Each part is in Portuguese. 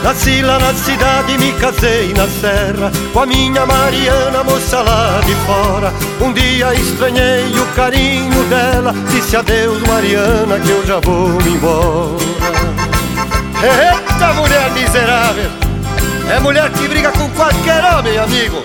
Nasci lá na cidade e me casei na serra com a minha Mariana, moça lá de fora. Um dia estranhei o carinho dela, disse adeus Mariana que eu já vou me embora. Eita mulher miserável, é mulher que briga com qualquer homem, amigo.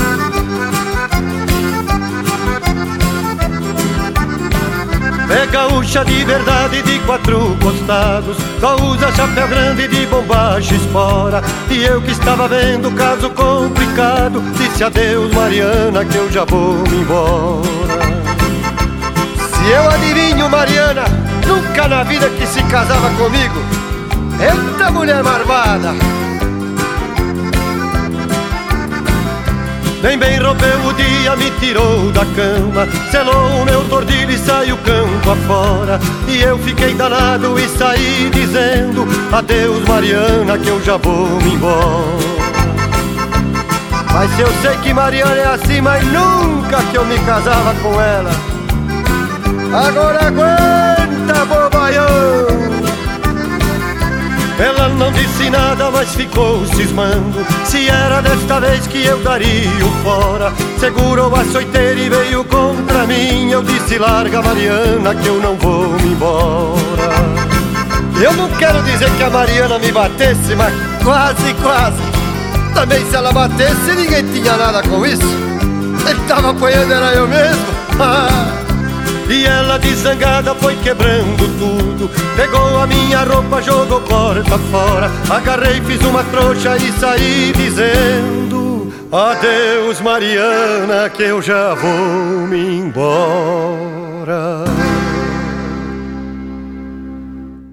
É gaúcha de verdade de quatro costados, só usa chapéu grande de bombacha espora. E eu que estava vendo caso complicado, disse adeus Mariana que eu já vou me embora. Se eu adivinho Mariana, nunca na vida que se casava comigo. Eita mulher marvada. Nem bem rompeu o dia, me tirou da cama, selou o meu tordilho e saiu campo afora. E eu fiquei danado e saí dizendo adeus Mariana que eu já vou me embora. Mas eu sei que Mariana é assim, mas nunca que eu me casava com ela. Agora aguenta, bobaião. Ela não disse nada, mas ficou cismando se era desta vez que eu daria o fora. Segurou a açoiteira e veio contra mim. Eu disse larga Mariana que eu não vou me embora. Eu não quero dizer que a Mariana me batesse, mas quase, quase. Também se ela batesse ninguém tinha nada com isso. Ele tava apanhando, era eu mesmo. E ela desangada foi quebrando tudo, pegou a minha roupa, jogou porta fora. Agarrei, fiz uma trouxa e saí dizendo adeus Mariana que eu já vou me embora.